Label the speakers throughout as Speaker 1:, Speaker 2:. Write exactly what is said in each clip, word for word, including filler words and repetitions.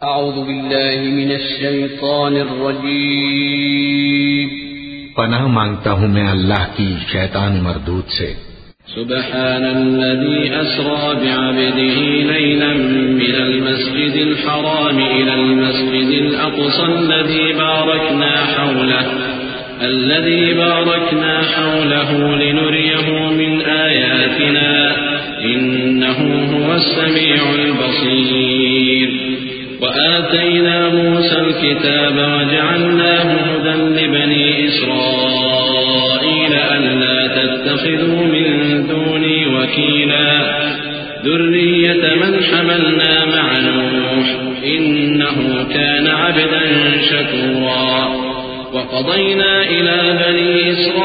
Speaker 1: اعوذ باللہ من الشیطان الرجیم
Speaker 2: پناہ مانگتا ہوں میں اللہ کی شیطان مردود سے.
Speaker 1: سبحان الذي أسرى بعبده ليلا من المسجد الحرام إلى المسجد الأقصى الذي باركنا حوله الذي باركنا حوله لنريه من آياتنا إنه هو السميع البصير. وآتينا موسى الكتاب وجعلناه هدى لبني إسرائيل ألا تتخذوا من دوني وكيلا ذرية من حملنا مع نوح إنه كان عبدا شكورا. وقضينا إلى بني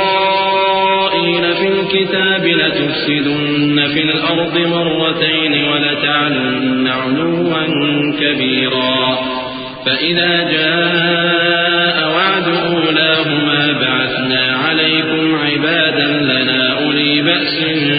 Speaker 1: إسرائيل في الكتاب لتفسدن في الأرض مرتين ولتعلن علوا كبيرا. فإذا جاء وعد أولاهما بعثنا عليكم عبادا لنا أولي بأس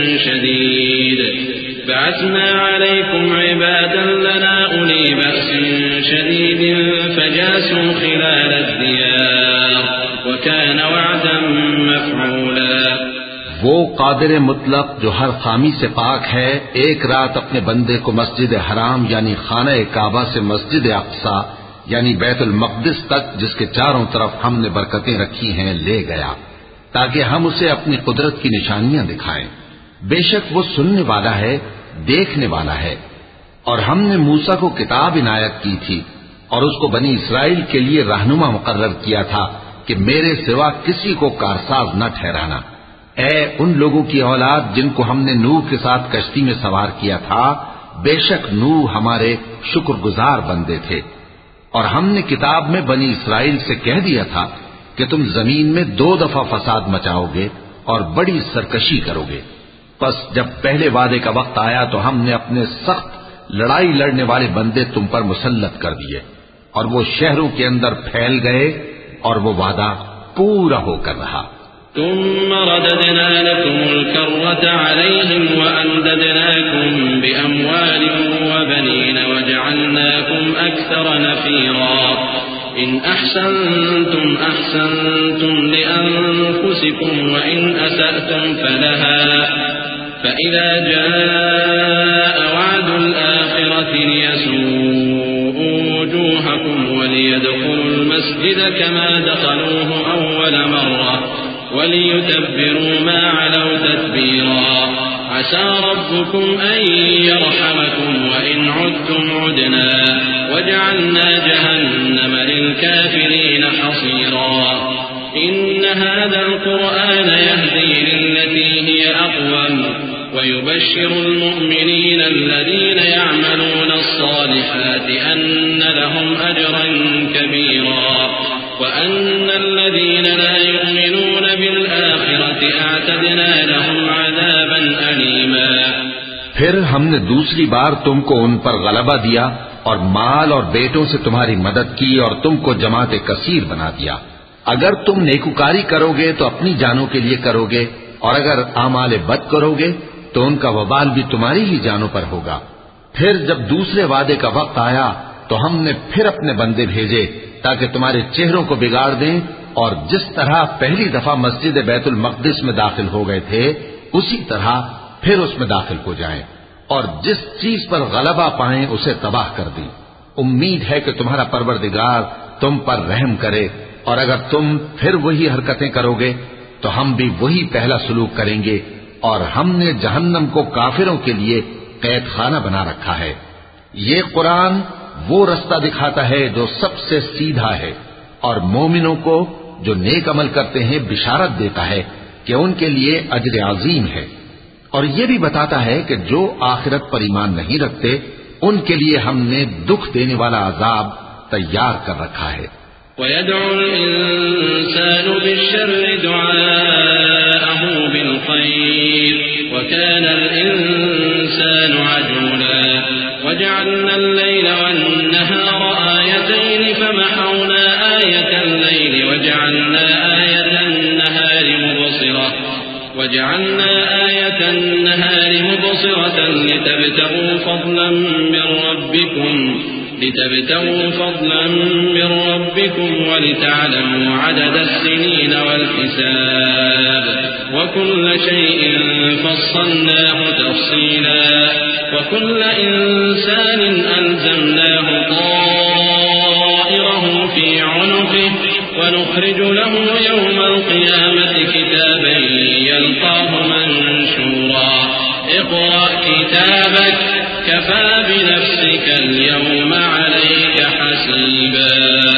Speaker 1: شديد بعثنا عليكم عبادا لنا أولي بأس شديد فجاسوا خلال الديار وكان وعدا مفعولا.
Speaker 2: وہ قادر مطلق جو ہر خامی سے پاک ہے ایک رات اپنے بندے کو مسجد حرام یعنی خانہ کعبہ سے مسجد اقصی یعنی بیت المقدس تک جس کے چاروں طرف ہم نے برکتیں رکھی ہیں لے گیا تاکہ ہم اسے اپنی قدرت کی نشانیاں دکھائیں. بے شک وہ سننے والا ہے دیکھنے والا ہے. اور ہم نے موسیٰ کو کتاب عنایت کی تھی اور اس کو بنی اسرائیل کے لیے رہنما مقرر کیا تھا کہ میرے سوا کسی کو کارساز نہ ٹھہرانا. اے ان لوگوں کی اولاد جن کو ہم نے نوح کے ساتھ کشتی میں سوار کیا تھا بے شک نوح ہمارے شکر گزار بندے تھے. اور ہم نے کتاب میں بنی اسرائیل سے کہہ دیا تھا کہ تم زمین میں دو دفعہ فساد مچاؤ گے اور بڑی سرکشی کرو گے. پس جب پہلے وعدے کا وقت آیا تو ہم نے اپنے سخت لڑائی لڑنے والے بندے تم پر مسلط کر دیے اور وہ شہروں کے اندر پھیل گئے اور وہ وعدہ پورا ہو کر رہا.
Speaker 1: ثم رددنا لكم الكرة عليهم وأمددناكم بأموال وبنين وجعلناكم أكثر نفيرا. إن أحسنتم أحسنتم لأنفسكم وإن أسأتم فلها. فإذا جاء وعد الآخرة ليسوءوا وجوهكم وليدخلوا المسجد كما دخلوه أول مرة وليتبروا ما علوا تتبيرا. عسى ربكم أن يرحمكم وإن عدتم عدنا وجعلنا جهنم للكافرين حصيرا. إن هذا القرآن يهدي للتي هي أقوم ويبشر المؤمنين الذين يعملون الصالحات أن لهم أجرا كبيرا وأن الذين لا يؤمنون بالآخرة أعتدنا لهم عذابا أليما.
Speaker 2: پھر ہم نے دوسری بار تم کو ان پر غلبہ دیا اور مال اور بیٹوں سے تمہاری مدد کی اور تم کو جماعت کثیر بنا دیا. اگر تم نیکوکاری کرو گے تو اپنی جانوں کے لیے کرو گے اور اگر اعمال بد کرو گے تو ان کا وبال بھی تمہاری ہی جانوں پر ہوگا. پھر جب دوسرے وعدے کا وقت آیا تو ہم نے پھر اپنے بندے بھیجے تاکہ تمہارے چہروں کو بگاڑ دیں اور جس طرح پہلی دفعہ مسجد بیت المقدس میں داخل ہو گئے تھے اسی طرح پھر اس میں داخل ہو جائیں اور جس چیز پر غلبہ پائیں اسے تباہ کر دیں. امید ہے کہ تمہارا پروردگار تم پر رحم کرے اور اگر تم پھر وہی حرکتیں کرو گے تو ہم بھی وہی پہلا سلوک کریں گے اور ہم نے جہنم کو کافروں کے لیے قید خانہ بنا رکھا ہے. یہ قرآن وہ رستہ دکھاتا ہے جو سب سے سیدھا ہے اور مومنوں کو جو نیک عمل کرتے ہیں بشارت دیتا ہے کہ ان کے لیے اجر عظیم ہے اور یہ بھی بتاتا ہے کہ جو آخرت پر ایمان نہیں رکھتے ان کے لیے ہم نے دکھ دینے والا عذاب تیار کر رکھا ہے.
Speaker 1: وَيَدْعُو الْإِنسَانُ بِالشَّرِّ دُعَاءَهُ بِالْخَيْرِ وَكَانَ الْإِنسَانُ عَجُولًا. وَجَعَلْنَا اللَّيْلَ وَالنَّهَارَ آيَتَيْنِ فَمَحَوْنَا آيَةَ اللَّيْلِ وَجَعَلْنَا آيَةَ النَّهَارِ مُبْصِرَةً وَجَعَلْنَا آيَةَ النَّهَارِ مُبْصِرَةً لِتَبْتَغُوا فَضْلًا مِّن رَّبِّكُمْ لتبتغوا فضلا من ربكم ولتعلموا عدد السنين والحساب وكل شيء فصلناه تفصيلا وكل إنسان ألزمناه طائره في عنقه ونخرج له يوم القيامة كتابا يلقاه منشورا اقرأ كتابك كفى بنفسك اليوم عليك حسيبا.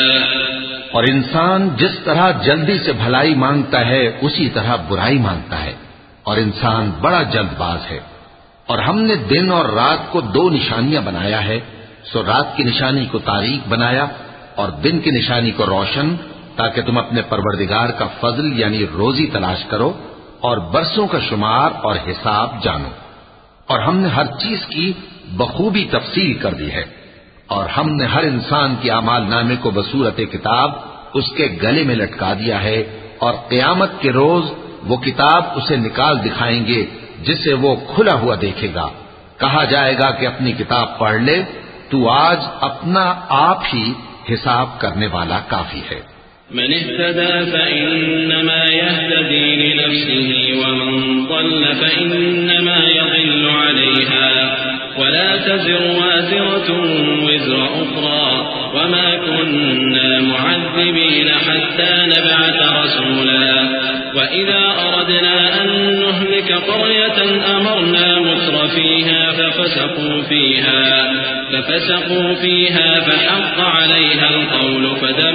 Speaker 2: اور انسان جس طرح جلدی سے بھلائی مانگتا ہے اسی طرح برائی مانگتا ہے، اور انسان بڑا جلد باز ہے. اور ہم نے دن اور رات کو دو نشانیاں بنایا ہے، سو رات کی نشانی کو تاریک بنایا اور دن کی نشانی کو روشن، تاکہ تم اپنے پروردگار کا فضل یعنی روزی تلاش کرو اور برسوں کا شمار اور حساب جانو. اور ہم نے ہر چیز کی بخوبی تفصیل کر دی ہے، اور ہم نے ہر انسان کی اعمال نامے کو بصورت کتاب اس کے گلے میں لٹکا دیا ہے، اور قیامت کے روز وہ کتاب اسے نکال دکھائیں گے جسے وہ کھلا ہوا دیکھے گا. کہا جائے گا کہ اپنی کتاب پڑھ لے، تو آج اپنا آپ ہی حساب کرنے والا کافی ہے.
Speaker 1: من اهتدى فإنما يهتدي لنفسه ومن ضل فإنما يضل عليها ولا تزر وازرة وزر أخرى وما كنا معذبين حتى نبعث رسولا وإذا أردنا أن نهلك قرية أمرنا متر فيها ففسقوا فيها ففسقوا فيها فحق عليها القول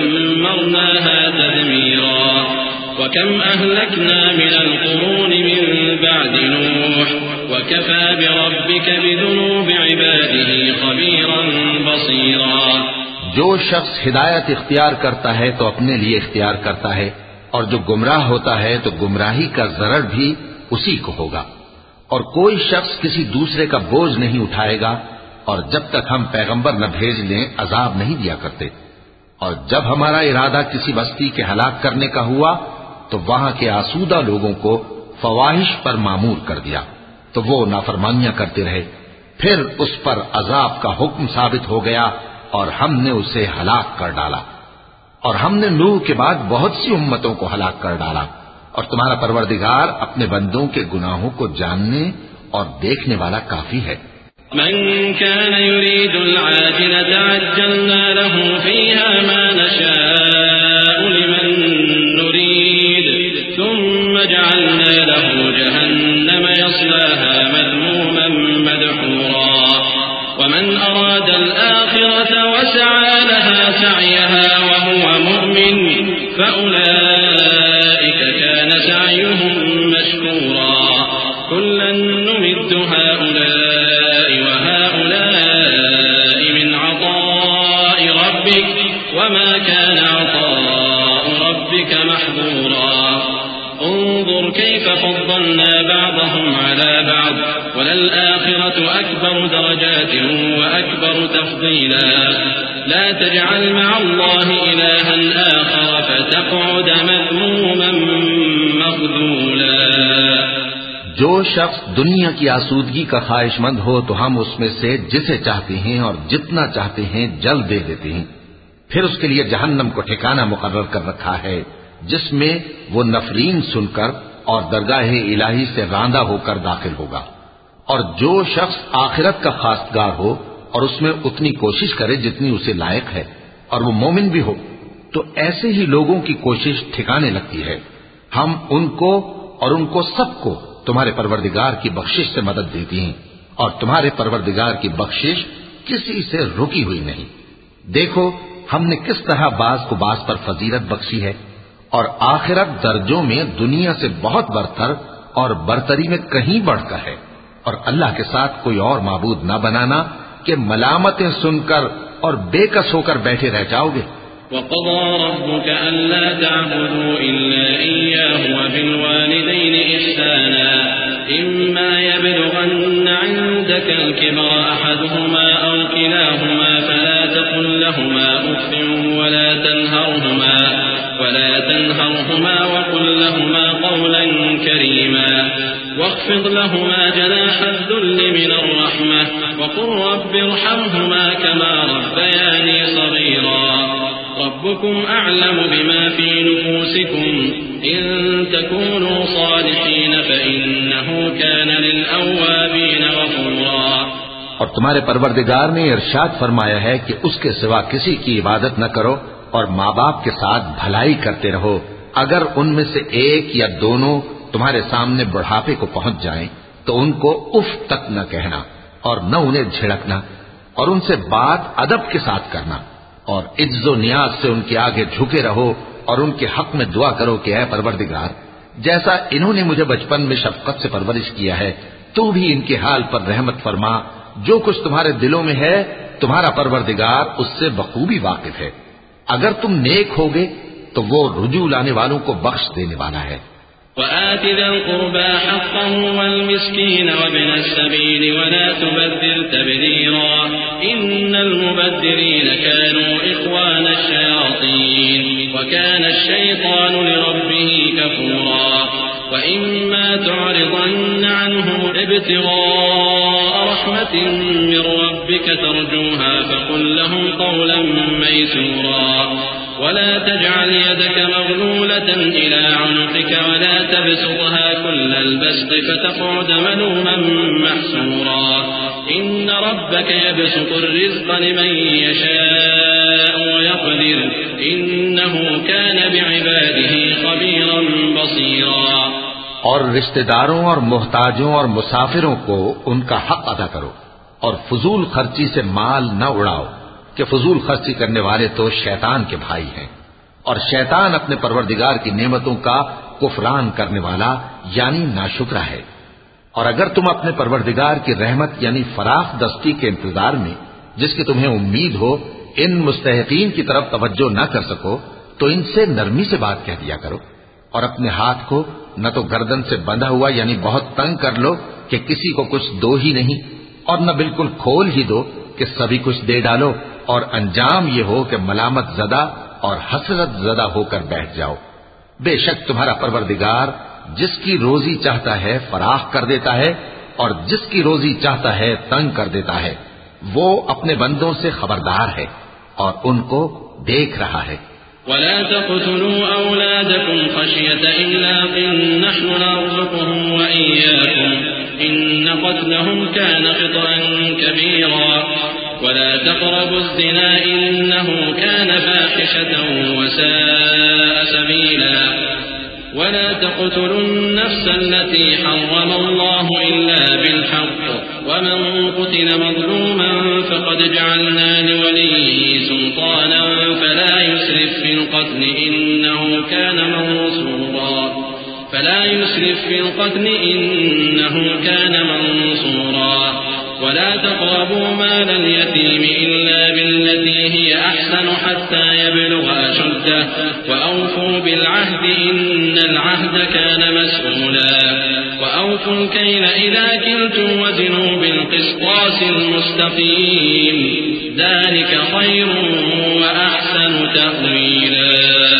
Speaker 1: فدمرناها تدميرا وكم أهلكنا من القرون من بعد نوح وكفى بربك بذنوب عباده خبيرا بصيرا.
Speaker 2: جو شخص ہدایت اختیار کرتا ہے تو اپنے لیے اختیار کرتا ہے، اور جو گمراہ ہوتا ہے تو گمراہی کا ضرر بھی اسی کو ہوگا. اور کوئی شخص کسی دوسرے کا بوجھ نہیں اٹھائے گا، اور جب تک ہم پیغمبر نہ بھیج لیں عذاب نہیں دیا کرتے. اور جب ہمارا ارادہ کسی بستی کے ہلاک کرنے کا ہوا تو وہاں کے آسودہ لوگوں کو فواحش پر معمور کر دیا، تو وہ نافرمانیاں کرتے رہے. پھر اس پر عذاب کا حکم ثابت ہو گیا اور ہم نے اسے ہلاک کر ڈالا. اور ہم نے نوح کے بعد بہت سی امتوں کو ہلاک کر ڈالا. اور تمہارا پروردگار اپنے بندوں کے گناہوں کو جاننے اور دیکھنے والا کافی ہے.
Speaker 1: من كان يريد العاجلة عجلنا له فيها ما نشاء لمن نريد ثم جعلنا له جهنم يصلاها مذموما مدحورا ومن أراد الآخرة وسعى لها سعيها وهو مؤمن فأولئك كان سعيهم مشكورا كلا نمد هؤلاء وهؤلاء من عطاء ربك وما كان عطاء ربك محظورا انظر كيف فضلنا بعضهم على بعض وللآخرة أكبر درجات وأكبر تفضيلا لا تجعل مع الله إلها آخر فتقعد مذموما مخذولا.
Speaker 2: جو شخص دنیا کی آسودگی کا خواہش مند ہو تو ہم اس میں سے جسے چاہتے ہیں اور جتنا چاہتے ہیں جلد دے دیتے ہیں. پھر اس کے لیے جہنم کو ٹھکانہ مقرر کر رکھا ہے جس میں وہ نفرین سن کر اور درگاہ الہی سے راندہ ہو کر داخل ہوگا. اور جو شخص آخرت کا خواستگار ہو اور اس میں اتنی کوشش کرے جتنی اسے لائق ہے اور وہ مومن بھی ہو تو ایسے ہی لوگوں کی کوشش ٹھکانے لگتی ہے. ہم ان کو اور ان کو سب کو تمہارے پروردگار کی بخشش سے مدد دیتی ہیں، اور تمہارے پروردگار کی بخشش کسی سے رکی ہوئی نہیں. دیکھو ہم نے کس طرح باز کو باز پر فضیلت بخشی ہے، اور آخرت درجوں میں دنیا سے بہت برتر اور برتری میں کہیں بڑھ کر ہے. اور اللہ کے ساتھ کوئی اور معبود نہ بنانا کہ ملامتیں سن کر اور بے کس ہو کر بیٹھے رہ جاؤ گے.
Speaker 1: وقضى ربك ألا تعبدوا إلا إياه وبالوالدين إحسانا إما يبلغن عندك الكبر أحدهما أو كلاهما فلا تقل لهما أف ولا تنهرهما ولا تنهرهما وقل لهما قولا كريما واخفض لهما جناح الذل من الرحمة وقل رب ارحمهما كما ربياني صغيرا ربكم أعلم بما في نفوسكم إن تكونوا صالحين فإنه كان للأوابين غفورا۔
Speaker 2: اور تمہارے پروردگار نے ارشاد فرمایا ہے کہ اس کے سوا کسی کی عبادت نہ کرو اور ماں باپ کے ساتھ بھلائی کرتے رہو۔ اگر ان میں سے ایک یا دونوں تمہارے سامنے بڑھاپے کو پہنچ جائیں تو ان کو اف تک نہ کہنا اور نہ انہیں جھڑکنا، اور ان سے بات ادب کے ساتھ کرنا، اور عز و نیاز سے ان کے آگے جھکے رہو اور ان کے حق میں دعا کرو کہ اے پروردگار، جیسا انہوں نے مجھے بچپن میں شفقت سے پرورش کیا ہے تو بھی ان کے حال پر رحمت فرما۔ جو کچھ تمہارے دلوں میں ہے تمہارا پروردگار اس سے بخوبی واقف ہے۔ اگر تم نیک ہوگے تو وہ رجوع لانے والوں کو بخش دینے والا ہے۔
Speaker 1: وآت ذا القربى حقه والمسكين وابن السبيل ولا تبذر تبذيرا إن المبذرين كانوا إخوان الشياطين وكان الشيطان لربه كفورا وإما تعرضن عنهم ابتغاء رحمة من ربك ترجوها فقل لهم قولا ميسورا ولا تجعل يدك مغلولة إلى عنقك ولا تبسطها كل البسط فتقعد ملوما محسورا إن ربك يبسط الرزق لمن يشاء ويقدر إنه كان بعباده خبيرا بصيرا۔
Speaker 2: اور رشتہ داروں اور محتاجوں اور مسافروں کو ان کا حق ادا کرو اور فضول خرچی سے مال نہ اڑاؤ کہ فضول خرچی کرنے والے تو شیطان کے بھائی ہیں، اور شیطان اپنے پروردگار کی نعمتوں کا کفران کرنے والا یعنی ناشکرا ہے۔ اور اگر تم اپنے پروردگار کی رحمت یعنی فراخ دستی کے انتظار میں جس کی تمہیں امید ہو ان مستحقین کی طرف توجہ نہ کر سکو تو ان سے نرمی سے بات کہہ دیا کرو، اور اپنے ہاتھ کو نہ تو گردن سے بندھا ہوا یعنی بہت تنگ کر لو کہ کسی کو کچھ دو ہی نہیں، اور نہ بالکل کھول ہی دو کہ سبھی کچھ دے ڈالو، اور انجام یہ ہو کہ ملامت زدہ اور حسرت زدہ ہو کر بیٹھ جاؤ۔ بے شک تمہارا پروردگار جس کی روزی چاہتا ہے فراخ کر دیتا ہے اور جس کی روزی چاہتا ہے تنگ کر دیتا ہے، وہ اپنے بندوں سے خبردار ہے اور ان کو دیکھ رہا ہے۔
Speaker 1: ولا تقتلوا أولادكم خشية إملاق نحن نرزقهم وإياكم إن قتلهم كان خطأ كبيرا ولا تقربوا الزنا إنه كان فاحشة وساء سبيلا ولا تقتلوا النفس التي حرم الله إلا بالحق ومن قتل مظلوما فقد جعلنا لوليه سلطانا فلا يسرف في القتل إنه كان منصورا فلا يسرف في القتل إنه كان منصورا ولا تقربوا مال اليتيم إلا بالتي هي أحسن حتى يبلغ أشده وأوفوا بالعهد إن العهد كان مسؤولا وأوفوا الكيل إذا كلتم وزنوا بالقسطاس المستقيم ذلك خير وأحسن تأويلا۔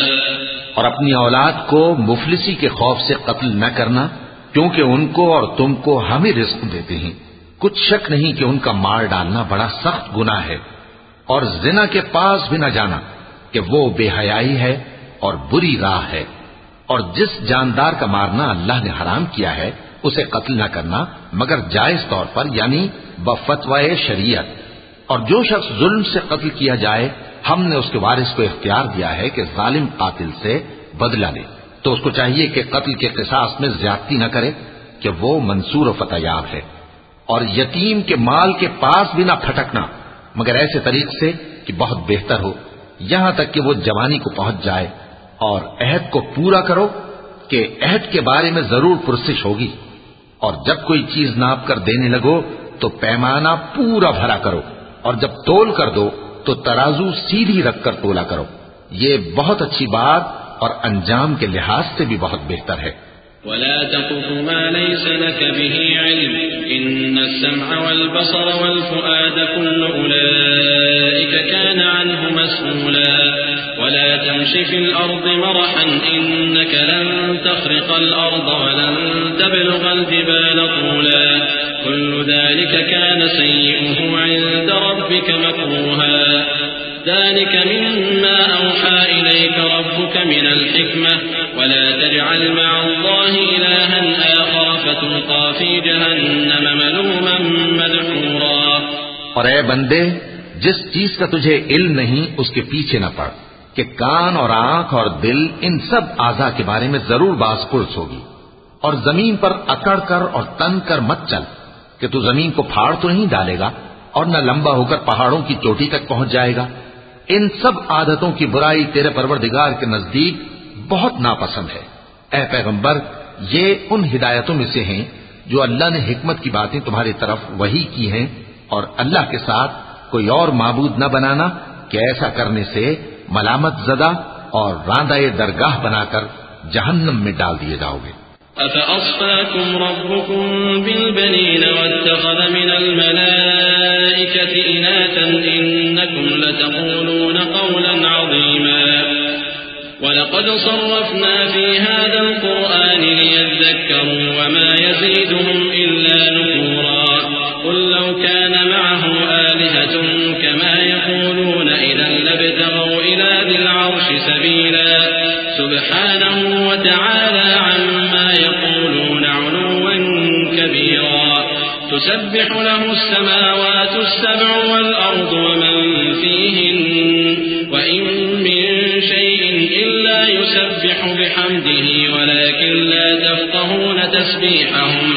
Speaker 2: اور اپنی اولاد کو مفلسی کے خوف سے قتل نہ کرنا کیونکہ ان کو اور تم کو ہم ہی رزق دیتے ہیں، کچھ شک نہیں کہ ان کا مار ڈالنا بڑا سخت گناہ ہے، اور زنا کے پاس بھی نہ جانا کہ وہ بے حیائی ہے اور بری راہ ہے، اور جس جاندار کا مارنا اللہ نے حرام کیا ہے اسے قتل نہ کرنا مگر جائز طور پر یعنی بفتوائے شریعت، اور جو شخص ظلم سے قتل کیا جائے ہم نے اس کے وارث کو اختیار دیا ہے کہ ظالم قاتل سے بدلہ لے، تو اس کو چاہیے کہ قتل کے قصاص میں زیادتی نہ کرے کہ وہ منصور و فتح یاب ہے، اور یتیم کے مال کے پاس بھی نہ پھٹکنا مگر ایسے طریق سے کہ بہت بہتر ہو یہاں تک کہ وہ جوانی کو پہنچ جائے، اور عہد کو پورا کرو کہ عہد کے بارے میں ضرور پرسش ہوگی، اور جب کوئی چیز ناپ کر دینے لگو تو پیمانہ پورا بھرا کرو، اور جب تول کر دو تو ترازو سیدھی رکھ کر تولا کرو، یہ بہت اچھی بات اور انجام کے لحاظ سے بھی بہت بہتر ہے۔
Speaker 1: ولا تقف ما ليس لك به علم إن السمع والبصر والفؤاد كل أولئك كان عنه مسؤولا ولا تمش في الأرض مرحا إنك لن تخرق الأرض ولن تبلغ الجبال طولا كل ذلك كان سيئه عند ربك مكروها ذلك مما أوحى إليك ربك من الحكمة ولا تجعل مع الله إلها آخر فتلقى في جهنم ملوما مدحورا۔
Speaker 2: اور اے بندے، جس چیز کا تجھے علم نہیں اس کے پیچھے نہ پڑ کہ کان اور آنکھ اور دل ان سب اعضاء کے بارے میں ضرور باز پرس ہوگی، اور زمین پر اکڑ کر اور تن کر مت چل کہ تو زمین کو پھاڑ تو نہیں ڈالے گا اور نہ لمبا ہو کر پہاڑوں کی چوٹی تک پہنچ جائے گا۔ ان سب عادتوں کی برائی تیرے پروردگار کے نزدیک بہت ناپسند ہے۔ اے پیغمبر، یہ ان ہدایتوں میں سے ہیں جو اللہ نے حکمت کی باتیں تمہاری طرف وحی کی ہیں، اور اللہ کے ساتھ کوئی اور معبود نہ بنانا کہ ایسا کرنے سے ملامت زدہ اور راندہ درگاہ بنا کر جہنم میں ڈال دیے جاؤ گے۔
Speaker 1: أفأصفاكم ربكم بالبنين واتخذ من الملائكة إناثا إنكم لتقولون قولا عظيما ولقد صرفنا في هذا القرآن ليذكروا وما يزيدهم إلا نفورا قل لو كان معه آلهة كما يقولون إذا لابتغوا إلى ذي العرش سبيلا سبحانه وتعالى عما يقولون علوا كبيرا تسبح له السماوات السبع والأرض ومن فيهن وإن من شيء إلا يسبح بحمده ولكن لا تفقهون تسبيحهم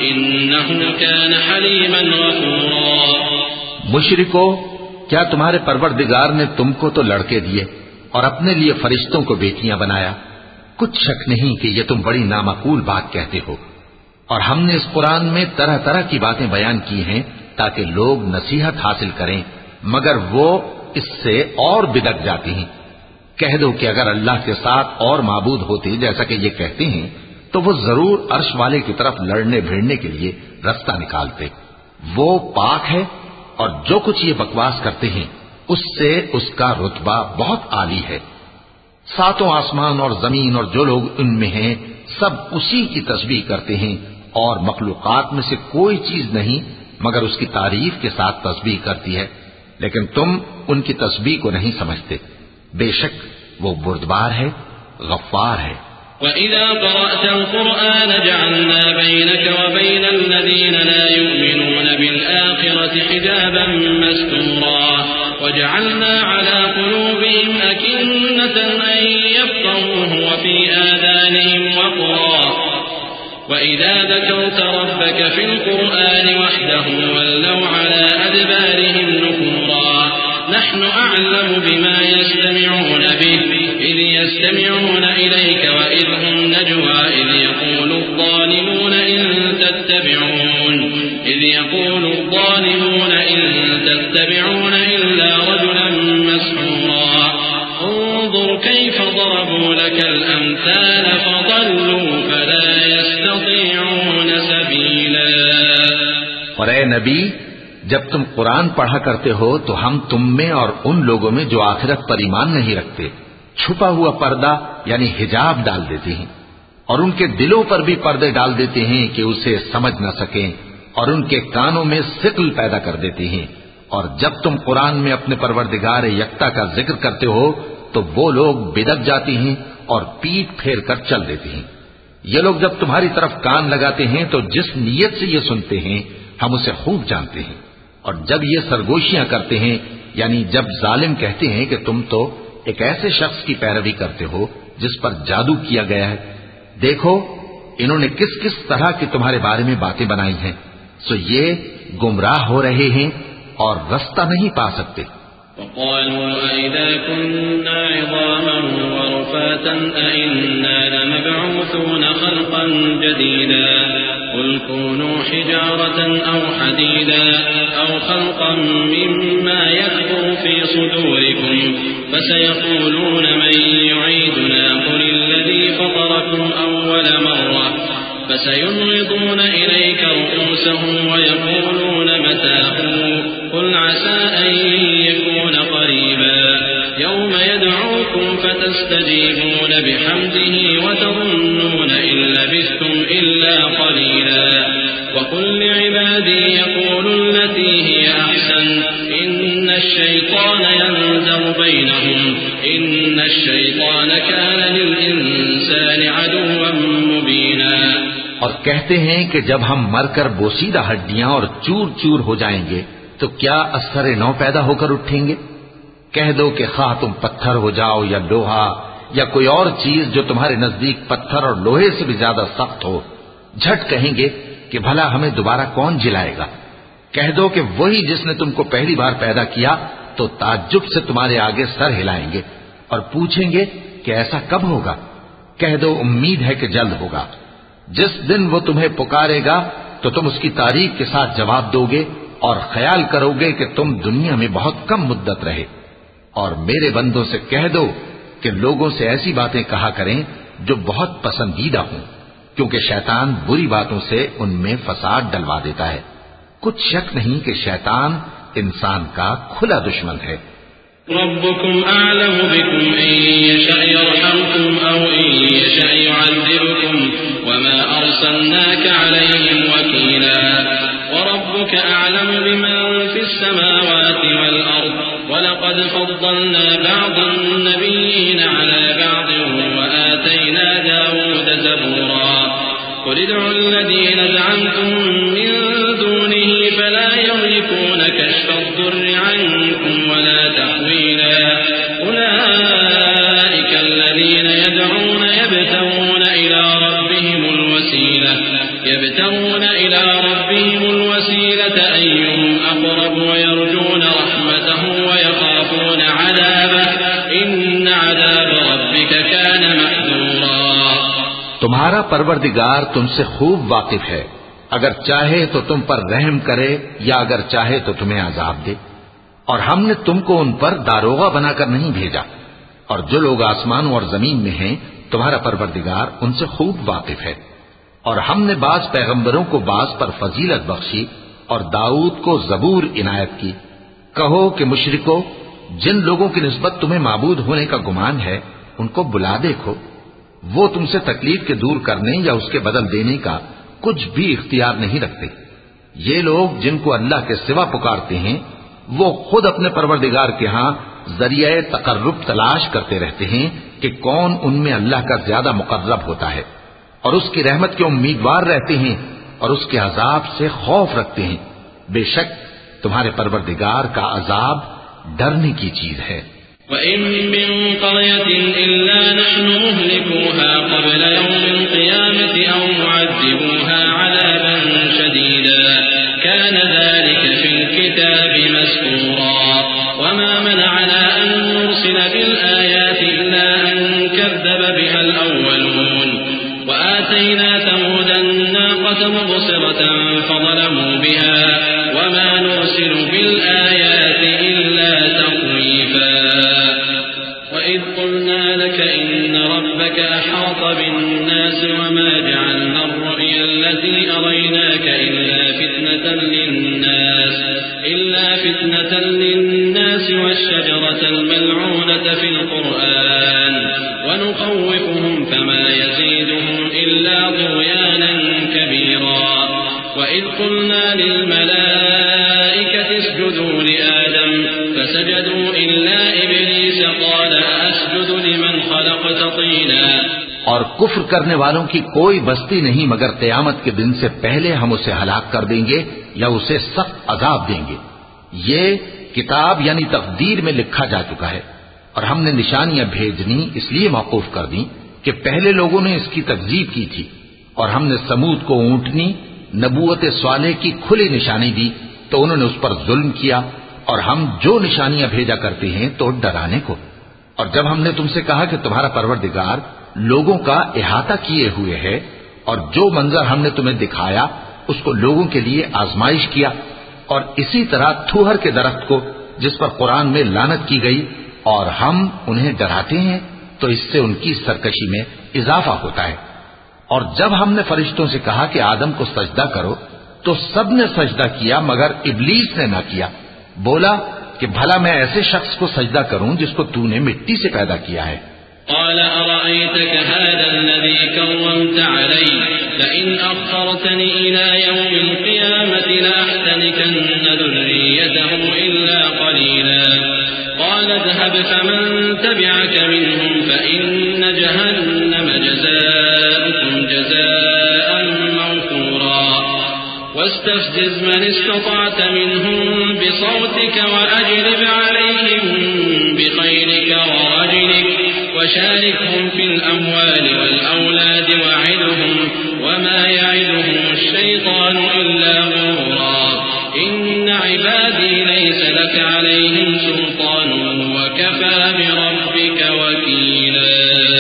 Speaker 1: إنه كان حليما غفورا۔
Speaker 2: مشرکو، کیا تمہارے پروردگار نے تم کو تو لڑکے دیے اور اپنے لیے فرشتوں کو بیٹیاں بنایا؟ کچھ شک نہیں کہ یہ تم بڑی نامعقول بات کہتے ہو، اور ہم نے اس قرآن میں طرح طرح کی باتیں بیان کی ہیں تاکہ لوگ نصیحت حاصل کریں، مگر وہ اس سے اور بدک جاتے ہیں۔ کہہ دو کہ اگر اللہ کے ساتھ اور معبود ہوتے جیسا کہ یہ کہتے ہیں تو وہ ضرور عرش والے کی طرف لڑنے بھیڑنے کے لیے رستہ نکالتے۔ وہ پاک ہے، اور جو کچھ یہ بکواس کرتے ہیں اس سے اس کا رتبہ بہت عالی ہے۔ ساتوں آسمان اور زمین اور جو لوگ ان میں ہیں سب اسی کی تسبیح کرتے ہیں، اور مخلوقات میں سے کوئی چیز نہیں مگر اس کی تعریف کے ساتھ تسبیح کرتی ہے، لیکن تم ان کی تسبیح کو نہیں سمجھتے۔ بے شک وہ بردبار ہے، غفار ہے۔
Speaker 1: وَإِذَا قَرَأْتَ الْقُرْآنَ جَعَلْنَا بَيْنَكَ وَبَيْنَ الَّذِينَ لَا يُؤْمِنُونَ بِالْآخِرَةِ حِجَابًا مَسْتُورًا وَجَعَلْنَا عَلَى قُلُوبِهِمْ أَكِنَّةً أَن يَفْقَهُوهُ وَفِي آذَانِهِمْ وَقْرًا وَإِذَا ذَكَرْتَ رَبَّكَ فِي الْقُرْآنِ وَحْدَهُ وَلَّوْا عَلَى أَدْبَارِهِمْ نُفُورًا نَحْنُ أَعْلَمُ بِمَا يَسْتَمِعُونَ بِهِ إِذْ يَسْتَمِعُونَ إِلَيْكَ وَإِذْ هُمْ نَجْوَى إِذْ يَقُولُ الظَّالِمُونَ إِن تَتَّبِعُونَ إِذْ يَقُولُ الظَّالِمُونَ إِن تَتَّبِعُونَ إِلَّا رَجُلًا مَسْحُورًا انظُرْ كَيْفَ ضَرَبُوا لَكَ الْأَمْثَالَ فَضَلُّوا فَلَا يَسْتَطِيعُونَ سَبِيلًا۔
Speaker 2: اور اے نبی، جب تم قرآن پڑھا کرتے ہو تو ہم تم میں اور ان لوگوں میں جو آخرت پر ایمان نہیں رکھتے چھپا ہوا پردہ یعنی حجاب ڈال دیتے ہیں، اور ان کے دلوں پر بھی پردے ڈال دیتے ہیں کہ اسے سمجھ نہ سکیں، اور ان کے کانوں میں ثقل پیدا کر دیتے ہیں۔ اور جب تم قرآن میں اپنے پروردگار یکتا کا ذکر کرتے ہو تو وہ لوگ بدک جاتے ہیں اور پیٹ پھیر کر چل دیتے ہیں۔ یہ لوگ جب تمہاری طرف کان لگاتے ہیں تو جس نیت سے یہ سنتے ہیں ہم اسے خوب جانتے ہیں، اور جب یہ سرگوشیاں کرتے ہیں یعنی جب ظالم کہتے ہیں کہ تم تو ایک ایسے شخص کی پیروی کرتے ہو جس پر جادو کیا گیا ہے، دیکھو انہوں نے کس کس طرح کی تمہارے بارے میں باتیں بنائی ہیں، سو یہ گمراہ ہو رہے ہیں اور رستہ نہیں پا سکتے۔
Speaker 1: وقالوا أَإِذَا كُنَّا عِظَامًا وَرُفَاتًا أَإِنَّا لَمَبْعُوثُونَ خَلْقًا جَدِيدًا قُلْ كُونُوا حِجَارَةً أَوْ حَدِيدًا أَوْ خَلْقًا مِّمَّا يَكْبُرُ فِي صُدُورِكُمْ فَسَيَقُولُونَ مَن يُعِيدُنَا قُلِ الَّذِي فَطَرَكُمْ أَوَّلَ مَرَّةٍ فَسَيُنْغِضُونَ إِلَيْكَ رُءُوسَهُمْ وَيَقُولُونَ مَتَىٰ قُلْ عَسَىٰ أَن يَكُونَ قَرِيبًا يَوْمَ يَدْعُوكُمْ فَتَسْتَجِيبُونَ بِحَمْدِهِ وَتَظُنُّونَ إِن لَّبِثْتُمْ إِلَّا قَلِيلًا وقل لعبادي يقولوا التي هي أحسن إن الشيطان ينزغ بينهم إن الشيطان كان للإنسان عدوا مبينا.
Speaker 2: اور کہتے ہیں کہ جب ہم مر کر بوسیدہ ہڈیاں اور چور چور ہو جائیں گے تو کیا اثر نو پیدا ہو کر اٹھیں گے؟ کہہ دو کہ خواہ تم پتھر ہو جاؤ یا لوہا یا کوئی اور چیز جو تمہارے نزدیک پتھر اور لوہے سے بھی زیادہ سخت ہو، جھٹ کہیں گے کہ بھلا ہمیں دوبارہ کون جلائے گا؟ کہہ دو کہ وہی جس نے تم کو پہلی بار پیدا کیا تو تعجب سے تمہارے آگے سر ہلائیں گے اور پوچھیں گے کہ ایسا کب ہوگا؟ کہہ دو امید ہے کہ جلد ہوگا. جس دن وہ تمہیں پکارے گا تو تم اس کی تاریخ کے ساتھ جواب دو گے اور خیال کرو گے کہ تم دنیا میں بہت کم مدت رہے. اور میرے بندوں سے کہہ دو کہ لوگوں سے ایسی باتیں کہا کریں جو بہت پسندیدہ ہوں، کیونکہ شیطان بری باتوں سے ان میں فساد ڈلوا دیتا ہے. کچھ شک نہیں کہ شیطان انسان کا کھلا دشمن ہے.
Speaker 1: ربكم أعلم بكم إن يشأ يرحمكم أو إن يشأ يعذبكم وما أرسلناك عليهم وكيلا. وربك أعلم بمن في السماوات والأرض ولقد فضلنا بعض النبيين على بعض وآتينا داود زبورا. قل ادعوا الذين زعمتم من دونه فلا يملكون كشف الضر عنكم ولا تحويلا. أولئك الذين يدعون يبتغون إلى ربهم الوسيلة يبتغون إلى ربهم الوسيلة أيهم أقرب ويرجون رحمته ويخافون عذابه إن عذاب ربك كان محذورا.
Speaker 2: تمہارا پروردگار تم سے خوب واقف ہے، اگر چاہے تو تم پر رحم کرے یا اگر چاہے تو تمہیں عذاب دے. اور ہم نے تم کو ان پر داروغہ بنا کر نہیں بھیجا، اور جو لوگ آسمانوں اور زمین میں ہیں تمہارا پروردگار ان سے خوب واقف ہے. اور ہم نے بعض پیغمبروں کو بعض پر فضیلت بخشی اور داؤد کو زبور عنایت کی. کہو کہ مشرکو، جن لوگوں کی نسبت تمہیں معبود ہونے کا گمان ہے ان کو بلا دیکھو، وہ تم سے تکلیف کے دور کرنے یا اس کے بدل دینے کا کچھ بھی اختیار نہیں رکھتے. یہ لوگ جن کو اللہ کے سوا پکارتے ہیں وہ خود اپنے پروردگار کے ہاں ذریعہ تقرب تلاش کرتے رہتے ہیں کہ کون ان میں اللہ کا زیادہ مقرب ہوتا ہے، اور اس کی رحمت کے امیدوار رہتے ہیں اور اس کے عذاب سے خوف رکھتے ہیں. بے شک تمہارے پروردگار کا عذاب ڈرنے کی چیز ہے.
Speaker 1: وَإِن مِّن قَرْيَةٍ إِلَّا نَحْنُ مُهْلِكُوهَا قَبْلَ يَوْمِ الْقِيَامَةِ أَوْ مُعَذِّبُوهَا عَذَابًا شَدِيدًا كَانَ ذَلِكَ فِي الْكِتَابِ مَسْطُورًا. وَمَا مَنَعَنَا أَن نُّرْسِلَ بِالْآيَاتِ إِلَّا أَن كَذَّبَ بِهَا الْأَوَّلُونَ. وَآتَيْنَا ثَمُودَ النَّاقَةَ مُبْصِرَةً فَظَلَمُوا بِهَا وَمَا نُرْسِلُ بِالْآيَاتِ إِلَّا تَخْوِيفًا. وَإِذْ قُلْنَا لَكَ إِنَّ رَبَّكَ أَحَاطَ بِالنَّاسِ وَمَا جَعَلْنَا الرُّؤْيَا الَّتِي أَرَيْنَاكَ إِلَّا فِتْنَةً لِلنَّاسِ إِلَّا فِتْنَةً لِلنَّاسِ وَالشَّجَرَةَ الْمَلْعُونَةَ فِي الْقُرْآنِ وَنُخَوِّفُهُمْ فَمَا يَزِيدُهُمْ إِلَّا طُغْيَانًا كَبِيرًا. وَإِذْ قُلْنَا لِلْمَلَائِكَةِ اسْجُدُوا لِآدَمَ فَسَجَدُوا إِلَّا إِبْلِيسَ قَالَ أَسْجُدُ لِمَنْ خَلَقْتَ طِينًا.
Speaker 2: اور کفر کرنے والوں کی کوئی بستی نہیں مگر قیامت کے دن سے پہلے ہم اسے ہلاک کر دیں گے یا اسے سخت عذاب دیں گے. یہ کتاب یعنی تقدیر میں لکھا جا چکا ہے، اور ہم نے نشانیاں بھیجنی اس لیے موقوف کر دیں کہ پہلے لوگوں نے اس کی تکذیب کی تھی. اور ہم نے سمود کو اونٹنی نبوت صالح کی کھلی نشانی دی تو انہوں نے اس پر ظلم کیا. اور ہم جو نشانیاں بھیجا کرتے ہیں تو ڈرانے کو. اور جب ہم نے تم سے کہا کہ تمہارا پروردگار لوگوں کا احاطہ کیے ہوئے ہے اور جو منظر ہم نے تمہیں دکھایا اس کو لوگوں کے لیے آزمائش کیا، اور اسی طرح تھوہر کے درخت کو جس پر قرآن میں لعنت کی گئی، اور ہم انہیں ڈراتے ہیں تو اس سے ان کی سرکشی میں اضافہ ہوتا ہے. اور جب ہم نے فرشتوں سے کہا کہ آدم کو سجدہ کرو تو سب نے سجدہ کیا مگر ابلیس نے نہ کیا. بولا کہ بھلا میں ایسے شخص کو سجدہ کروں جس کو تو نے مٹی سے پیدا کیا ہے.
Speaker 1: قال أرأيتك هذا الذي كرمت علي لئن أخرتني إلى يوم القيامة لأحتنكن ذريته إلا قليلا قال اذهب فمن تبعك منهم فإن جهنم جزاؤكم جزاء موفورا واستفزز من استطعت منهم بصوتك وأجلب عليهم بخيلك ورجلك وشاركهم في الأموال والأولاد وعدهم وما يعدهم الشيطان إلا غرورا إن عبادي ليس لك عليهم سلطان وكفى بربك وكيلا.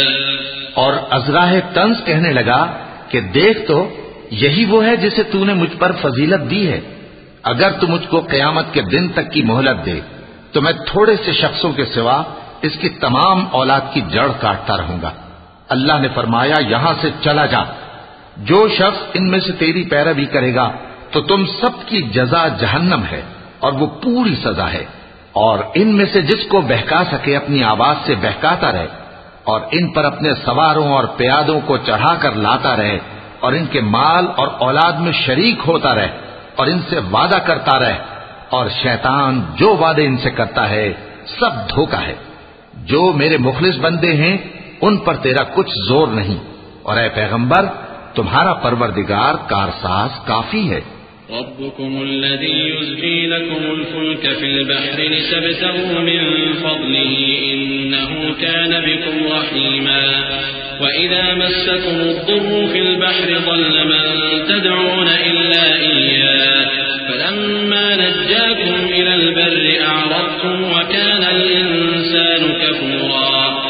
Speaker 2: اور ازراہ طنز کہنے لگا کہ دیکھ تو یہی وہ ہے جسے تو نے مجھ پر فضیلت دی ہے. اگر تو مجھ کو قیامت کے دن تک کی مہلت دے تو میں تھوڑے سے شخصوں کے سوا اس کی تمام اولاد کی جڑ کاٹتا رہوں گا. اللہ نے فرمایا یہاں سے چلا جا. جو شخص ان میں سے تیری پیروی کرے گا تو تم سب کی جزا جہنم ہے اور وہ پوری سزا ہے. اور ان میں سے جس کو بہکا سکے اپنی آواز سے بہکاتا رہے اور ان پر اپنے سواروں اور پیادوں کو چڑھا کر لاتا رہے اور ان کے مال اور اولاد میں شریک ہوتا رہے اور ان سے وعدہ کرتا رہے. اور شیطان جو وعدے ان سے کرتا ہے سب دھوکہ ہے. جو میرے مخلص بندے ہیں ان پر تیرا کچھ زور نہیں. اور اے پیغمبر تمہارا پروردگار کارساز کافی ہے.
Speaker 1: ربكم الذي يزجي لكم الفلك في البحر لتبتغوا من فضله إنه كان بكم رحيما وإذا مسكم الضر في البحر ضل من تدعون إلا إياه فلما نجاكم إلى البر أعرضتم وكان الإنسان كفورا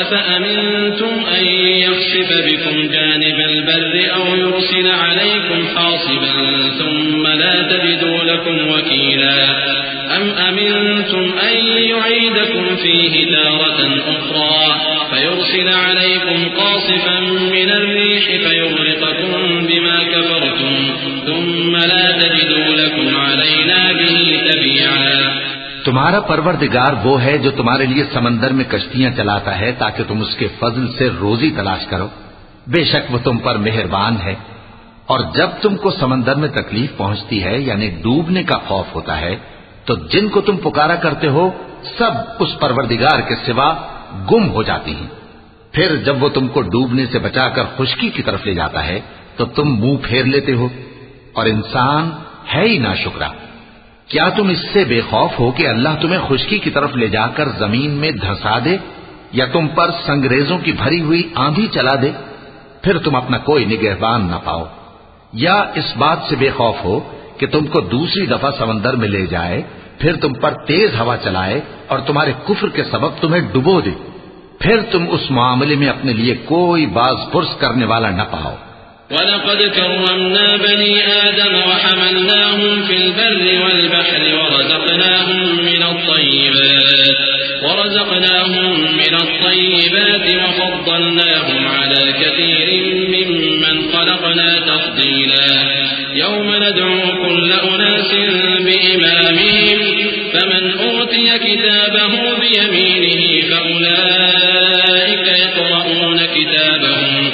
Speaker 1: أفأمنتم أن يخسف بكم جانب البر أو يرسل عليكم حاصبا ثم لا تجدوا لكم وكيلا أم أمنتم أن يعيدكم فيه تارة أخرى فيرسل عليكم قاصفا من الريح فيغرقكم بما كفرتم ثم لا تجدوا لكم علينا به تبيعا.
Speaker 2: تمہارا پروردگار وہ ہے جو تمہارے لیے سمندر میں کشتیاں چلاتا ہے تاکہ تم اس کے فضل سے روزی تلاش کرو. بے شک وہ تم پر مہربان ہے. اور جب تم کو سمندر میں تکلیف پہنچتی ہے یعنی ڈوبنے کا خوف ہوتا ہے تو جن کو تم پکارا کرتے ہو سب اس پروردگار کے سوا گم ہو جاتی ہیں. پھر جب وہ تم کو ڈوبنے سے بچا کر خشکی کی طرف لے جاتا ہے تو تم منہ پھیر لیتے ہو. اور انسان ہے ہی ناشکرا. کیا تم اس سے بے خوف ہو کہ اللہ تمہیں خشکی کی طرف لے جا کر زمین میں دھسا دے یا تم پر سنگریزوں کی بھری ہوئی آندھی چلا دے پھر تم اپنا کوئی نگہبان نہ پاؤ؟ یا اس بات سے بے خوف ہو کہ تم کو دوسری دفعہ سمندر میں لے جائے پھر تم پر تیز ہوا چلائے اور تمہارے کفر کے سبب تمہیں ڈبو دے پھر تم اس معاملے میں اپنے لیے کوئی باز پرس کرنے والا نہ پاؤ.
Speaker 1: وَلَقَدْ كَرَّمْنَا بَنِي آدَمَ وَحَمَلْنَاهُمْ فِي الْبَرِّ وَالْبَحْرِ وَرَزَقْنَاهُمْ مِنَ الطَّيِّبَاتِ وَرَزَقْنَاهُمْ مِنَ الطَّيِّبَاتِ وَفَضَّلْنَاهُمْ عَلَى كَثِيرٍ مِّمَّنْ خَلَقْنَا تَفْضِيلًا يَوْمَ نَدْعُو كُلَّ أُنَاسٍ بِإِمَامِهِمْ فَمَنْ أُوتِيَ كِتَابَهُ بِيَمِينِهِ فَأُولَئِكَ يَقْرَؤُونَ كِتَابَهُمْ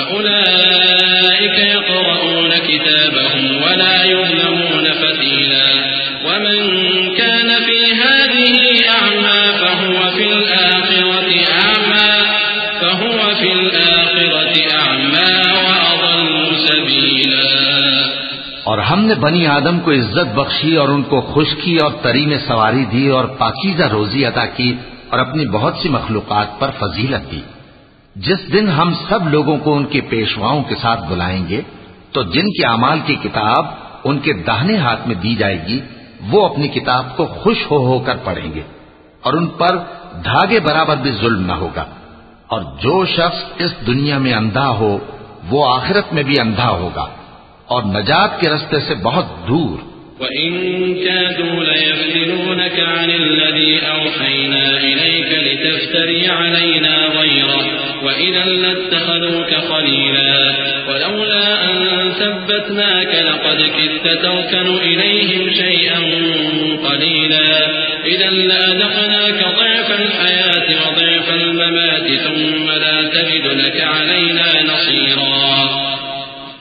Speaker 1: فأولئك يقرؤون كتابهم ولا يظلمون فتيلا ومن كان في هذه أعمى فهو في الآخرة أعمى فهو في الآخرة أعمى وأضل سبيلا.
Speaker 2: اور ہم نے بنی آدم کو عزت بخشی اور ان کو خشکی اور تری میں سواری دی اور پاکیزہ روزی عطا کی اور اپنی بہت سی مخلوقات پر فضیلت دی. جس دن ہم سب لوگوں کو ان کے پیشواؤں کے ساتھ بلائیں گے تو جن کے اعمال کی کتاب ان کے داہنے ہاتھ میں دی جائے گی وہ اپنی کتاب کو خوش ہو ہو کر پڑھیں گے اور ان پر دھاگے برابر بھی ظلم نہ ہوگا. اور جو شخص اس دنیا میں اندھا ہو وہ آخرت میں بھی اندھا ہوگا اور نجات کے رستے سے بہت دور.
Speaker 1: وَإِن كَادُوا لَيَفْتِنُونَكَ عَنِ الَّذِي أَوْحَيْنَا إِلَيْكَ لِتَفْتَرِيَ عَلَيْنَا غَيْرَهُ وَإِذًا لَّاتَّخَذُوكَ خَلِيلًا وَلَوْلَا أَن ثَبَّتْنَاكَ لَقَدْ كِدتَّ تَرْكَنُ إِلَيْهِمْ شَيْئًا قَلِيلًا إِذًا لَّأَذَقْنَاكَ ضِعْفَ الْحَيَاةِ وَضِعْفَ الْمَمَاتِ ثُمَّ لَا تَجِدُ لَكَ عَلَيْنَا نَصِيرًا.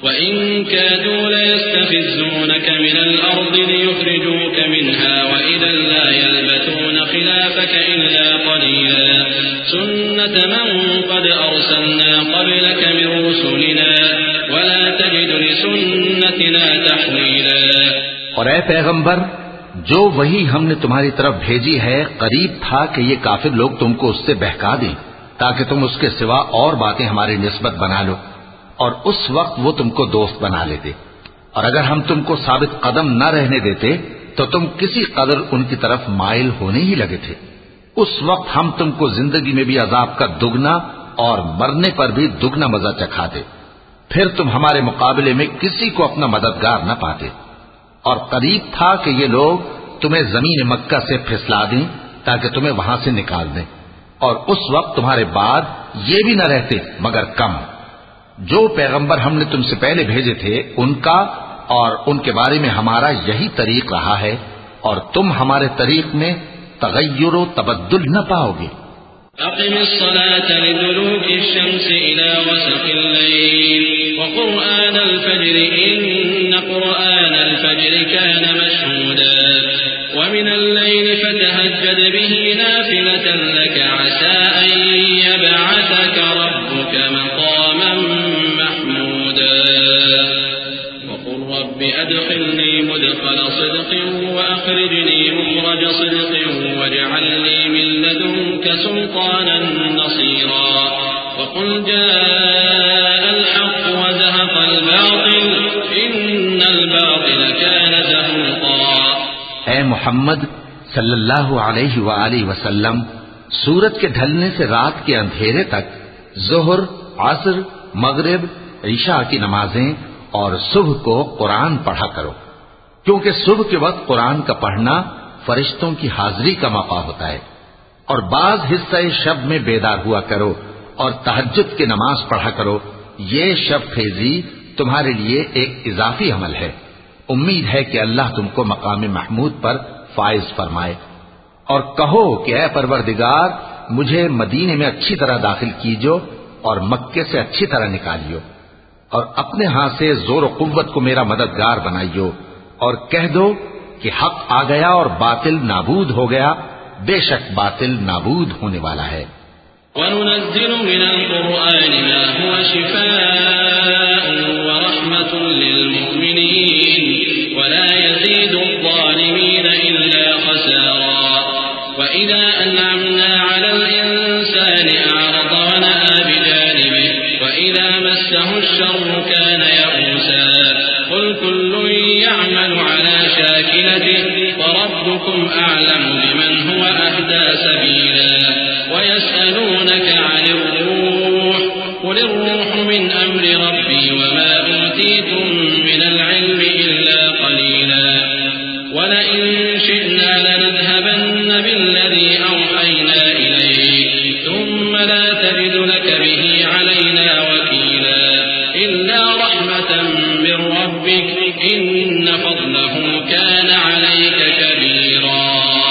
Speaker 1: سنة من قد أرسلنا قبلك من رسلنا ولا تجد لسنتنا تحويلا.
Speaker 2: اور اے پیغمبر، جو وہی ہم نے تمہاری طرف بھیجی ہے قریب تھا کہ یہ کافر لوگ تم کو اس سے بہکا دیں تاکہ تم اس کے سوا اور باتیں ہماری نسبت بنا لو، اور اس وقت وہ تم کو دوست بنا لیتے. اور اگر ہم تم کو ثابت قدم نہ رہنے دیتے تو تم کسی قدر ان کی طرف مائل ہونے ہی لگے تھے. اس وقت ہم تم کو زندگی میں بھی عذاب کا دگنا اور مرنے پر بھی دگنا مزہ چکھاتے، پھر تم ہمارے مقابلے میں کسی کو اپنا مددگار نہ پاتے. اور قریب تھا کہ یہ لوگ تمہیں زمین مکہ سے پھسلا دیں تاکہ تمہیں وہاں سے نکال دیں، اور اس وقت تمہارے بعد یہ بھی نہ رہتے مگر کم. جو پیغمبر ہم نے تم سے پہلے بھیجے تھے ان کا اور ان کے بارے میں ہمارا یہی طریق رہا ہے، اور تم ہمارے طریق میں تغیر و تبدل نہ پاؤ گے.
Speaker 1: أقم الصلاة لدلوك الشمس إلى غسق الليل وقرآن الفجر إن قرآن الفجر كان مشهودا ومن الليل فتهجد به نافلة لك عسى أن يبعثك ربك مقاما محمودا وقل رب أدخلني مدخل صدق وأخرجني مخرج صدق واجعل لي من لدنك سلطانا نصيرا وقل جاء الحق وزهق الباطل إن الباطل كان زهوقا.
Speaker 2: اے محمد صلی اللہ علیہ وآلہ وسلم، سورج کے ڈھلنے سے رات کے اندھیرے تک ظہر، عصر، مغرب، عشاء کی نمازیں اور صبح کو قرآن پڑھا کرو، کیونکہ صبح کے وقت قرآن کا پڑھنا فرشتوں کی حاضری کا موقع ہوتا ہے. اور بعض حصہ شب میں بیدار ہوا کرو اور تہجد کی نماز پڑھا کرو. یہ شب خیزی تمہارے لیے ایک اضافی عمل ہے. امید ہے کہ اللہ تم کو مقام محمود پر فائز فرمائے. اور کہو کہ اے پروردگار، مجھے مدینے میں اچھی طرح داخل کیجو اور مکے سے اچھی طرح نکالیو، اور اپنے ہاتھ سے زور و قوت کو میرا مددگار بنائیو، اور کہہ دو کہ حق آ گیا اور باطل نابود ہو گیا، بے شک باطل نابود ہونے والا ہے.
Speaker 1: وَنُنَزِّلُ مِنَ الْقُرْآنِ مَا هُوَ شِفَاءٌ وَرَحْمَةٌ لِّلْمُؤْمِنِينَ وَلَا يَزِيدُ الظَّالِمِينَ إِلَّا خَسَارًا. وَإِذَا أَنْعَمْنَا عَلَى الْإِنسَانِ أَعْرَضَ وَنَأَىٰ بِجَانِبِهِ وَإِذَا مَسَّهُ الشَّرُّ كَانَ يَئُوسًا. قُلْ كُلٌّ يَعْمَلُ عَلَى شَاكِلَتِهِ وَرَبُّكُمْ أَعْلَمُ بِمَنْ هُوَ أَهْدَىٰ سَبِيلًا. وَيَسْأَلُونَكَ عَنِ الرُّوحِ قُلِ الرُّوحُ مِنْ أَمْرِ رَبِّي وَمَا أُوتِيتُم مِّنَ الْعِلْمِ إِلَّا قَلِيلًا. وَلَئِن شِئْنَا لَنَذْهَبَنَّ بِالَّذِي أَوْحَيْنَا إِلَيْكَ ثُمَّ لَا تَجِدُ لَكَ بِهِ عَلَيْنَا وَكِيلًا إِلَّا رَحْمَةً مِّن رَّبِّكَ إِنَّ فَضْلَهُ كَانَ عَلَيْكَ كَبِيرًا.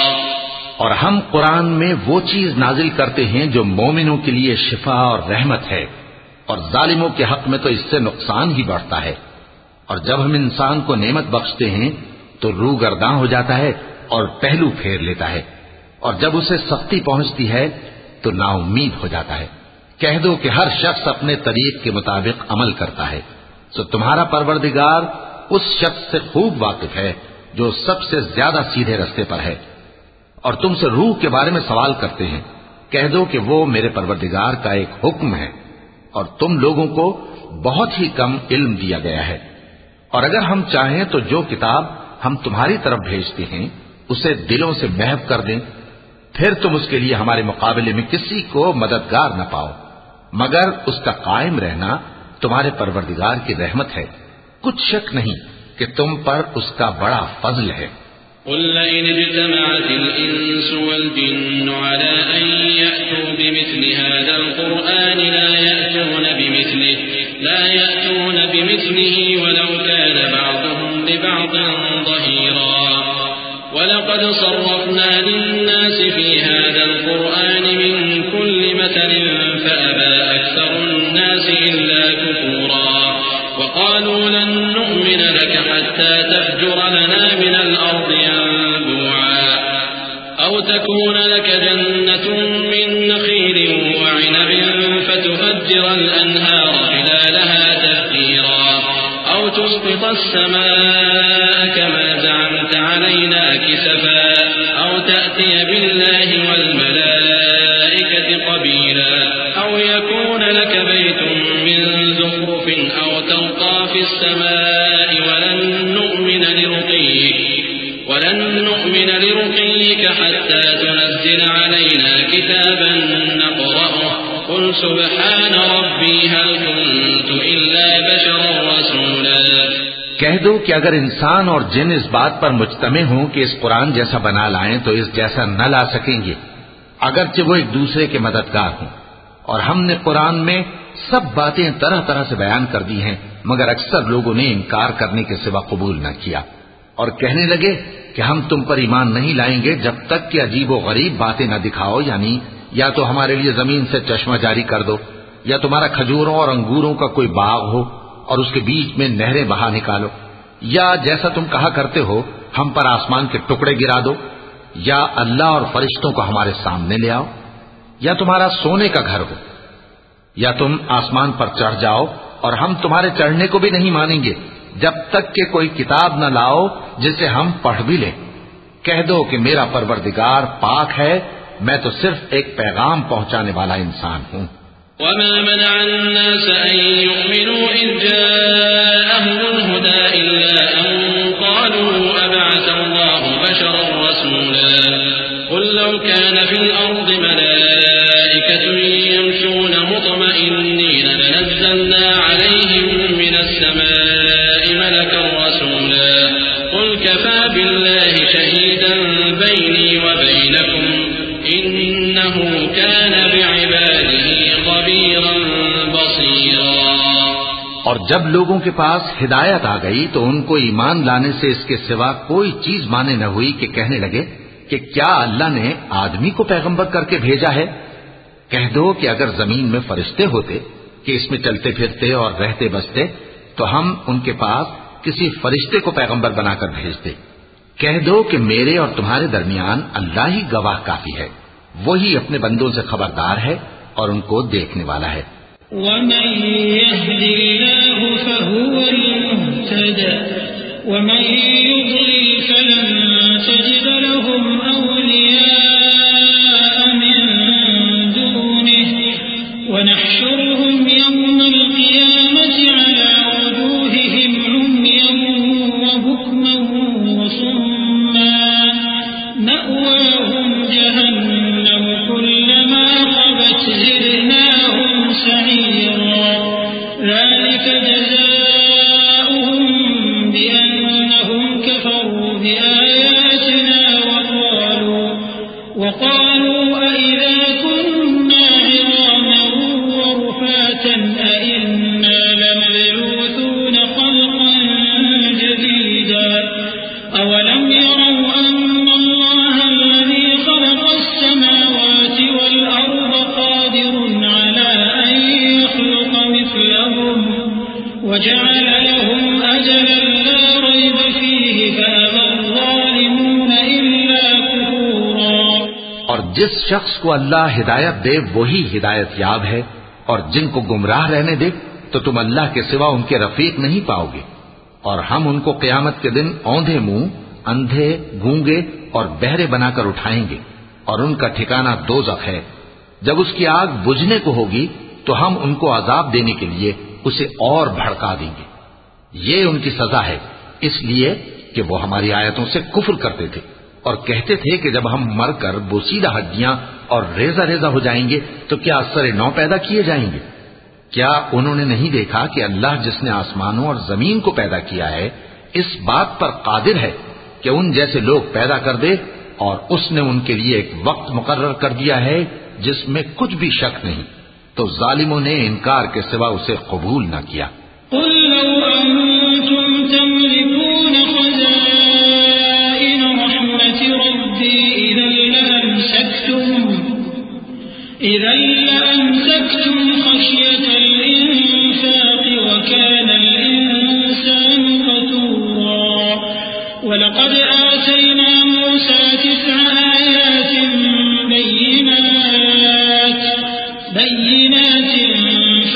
Speaker 2: اور ہم قرآن میں وہ چیز نازل کرتے ہیں جو مومنوں کے لیے شفا اور رحمت ہے، اور ظالموں کے حق میں تو اس سے نقصان ہی بڑھتا ہے. اور جب ہم انسان کو نعمت بخشتے ہیں تو روح گرداں ہو جاتا ہے اور پہلو پھیر لیتا ہے، اور جب اسے سختی پہنچتی ہے تو نا امید ہو جاتا ہے. کہہ دو کہ ہر شخص اپنے طریق کے مطابق عمل کرتا ہے، سو تمہارا پروردگار اس شخص سے خوب واقف ہے جو سب سے زیادہ سیدھے رستے پر ہے. اور تم سے روح کے بارے میں سوال کرتے ہیں، کہہ دو کہ وہ میرے پروردگار کا ایک حکم ہے، اور تم لوگوں کو بہت ہی کم علم دیا گیا ہے. اور اگر ہم چاہیں تو جو کتاب ہم تمہاری طرف بھیجتے ہیں اسے دلوں سے محو کر دیں، پھر تم اس کے لیے ہمارے مقابلے میں کسی کو مددگار نہ پاؤ، مگر اس کا قائم رہنا تمہارے پروردگار کی رحمت ہے. کچھ شک نہیں کہ تم پر اس کا بڑا فضل ہے.
Speaker 1: قل لئن اجتمعت الإنس والجن على أن يأتوا بمثل هذا القرآن لا يأتون بمثله لا يأتون بمثله ولو كان بعضهم لبعض ظهيرا. ولقد صرفنا للناس في هذا القرآن من كل مثل فأبى أكثر الناس إلا كفورا. وقالوا لن نؤمن لك حتى تفجر لنا من الأرض ينبوعا أو تكون لك جنة من نخيل وتفجر الأنهار خلالها تفجيرا أو تسقط السماء كما زعمت علينا كسفا أو تأتي بالله والملائكة قبيلا أو يكون لك بيت من زخرف أو ترقى في السماء ولن نؤمن لرقيك ولن نؤمن لرقيك حتى تنزل علينا كتابا نقرأه قل سبحان ربي هل كنت إلا بشرا رسولا.
Speaker 2: کہہ دو کہ اگر انسان اور جن اس بات پر مجتمع ہوں کہ اس قرآن جیسا بنا لائیں تو اس جیسا نہ لا سکیں گے، اگرچہ وہ ایک دوسرے کے مددگار ہوں. اور ہم نے قرآن میں سب باتیں طرح طرح سے بیان کر دی ہیں، مگر اکثر لوگوں نے انکار کرنے کے سوا قبول نہ کیا، اور کہنے لگے کہ ہم تم پر ایمان نہیں لائیں گے جب تک کہ عجیب و غریب باتیں نہ دکھاؤ، یعنی یا تو ہمارے لیے زمین سے چشمہ جاری کر دو، یا تمہارا کھجوروں اور انگوروں کا کوئی باغ ہو اور اس کے بیچ میں نہریں بہا نکالو، یا جیسا تم کہا کرتے ہو ہم پر آسمان کے ٹکڑے گرا دو، یا اللہ اور فرشتوں کو ہمارے سامنے لے آؤ، یا تمہارا سونے کا گھر ہو، یا تم آسمان پر چڑھ جاؤ اور ہم تمہارے چڑھنے کو بھی نہیں مانیں گے جب تک کہ کوئی کتاب نہ لاؤ جسے ہم پڑھ بھی لیں. کہہ دو کہ میرا پروردگار پاک ہے، میں تو صرف ایک پیغام پہنچانے والا انسان ہوں.
Speaker 1: وما منع الناس أن يؤمنوا إذ جاءهم الهدى إلا أن قالوا أبعث الله بشرا رسولا قل لو كان في الأرض ملائكة يمشون مطمئنين لنزلنا عليهم من السماء ملكا رسولا قل كفى بالله شهيدا بيني وبينكم إنه كان بعباده خبيرا بصيرا.
Speaker 2: اور جب لوگوں کے پاس ہدایت آ گئی تو ان کو ایمان لانے سے اس کے سوا کوئی چیز مانے نہ ہوئی کہ کہنے لگے کہ کیا اللہ نے آدمی کو پیغمبر کر کے بھیجا ہے. کہہ دو کہ اگر زمین میں فرشتے ہوتے کہ اس میں چلتے پھرتے اور رہتے بستے تو ہم ان کے پاس کسی فرشتے کو پیغمبر بنا کر بھیجتے. کہہ دو کہ میرے اور تمہارے درمیان اللہ ہی گواہ کافی ہے، وہی اپنے بندوں سے خبردار ہے اور ان کو دیکھنے والا ہے.
Speaker 3: ومن يهد الله فهو المهتد ومن يضلل فلن تجد لهم أولياء من دونه ونحشرهم يوم القيامة على وجوههم عميا وبكما وصما مأواهم جهنم كلما خبت زدناهم سعيرا ذلك جزاؤهم بأنهم كفروا بآياتنا وقالوا وقالوا أئذا كنا عظاما ورفاتا أئنا لمبعوثون خلقا جديدا أولم يروا أن الله الذي خلق السماوات والأرض قادر على أن يخلق مثلهم وجعل لهم أجلا لا ريب فيه فأبى الظالمون إلا كفورا.
Speaker 2: اور جس شخص کو اللہ ہدایت دے وہی ہدایت یاب ہے، اور جن کو گمراہ رہنے دے تو تم اللہ کے سوا ان کے رفیق نہیں پاؤ گے. اور ہم ان کو قیامت کے دن اوندھے منہ، اندھے، گونگے اور بہرے بنا کر اٹھائیں گے، اور ان کا ٹھکانہ دوزخ ہے. جب اس کی آگ بجھنے کو ہوگی تو ہم ان کو عذاب دینے کے لیے اسے اور بھڑکا دیں گے. یہ ان کی سزا ہے اس لیے کہ وہ ہماری آیتوں سے کفر کرتے تھے اور کہتے تھے کہ جب ہم مر کر بوسیدہ ہڈیاں اور ریزہ ریزہ ہو جائیں گے تو کیا اثر نو پیدا کیے جائیں گے. کیا انہوں نے نہیں دیکھا کہ اللہ جس نے آسمانوں اور زمین کو پیدا کیا ہے اس بات پر قادر ہے کہ ان جیسے لوگ پیدا کر دے، اور اس نے ان کے لیے ایک وقت مقرر کر دیا ہے جس میں کچھ بھی شک نہیں. تو ظالموں نے انکار کے سوا اسے قبول نہ کیا.
Speaker 3: قل لو أنتم تملكون خزائن رحمة ربي إذا لأمسكتم إذا لأمسكتم خشية الإنفاق وكان الإنسان قتورا ولقد آتينا موسى تسع آيات بينات بينات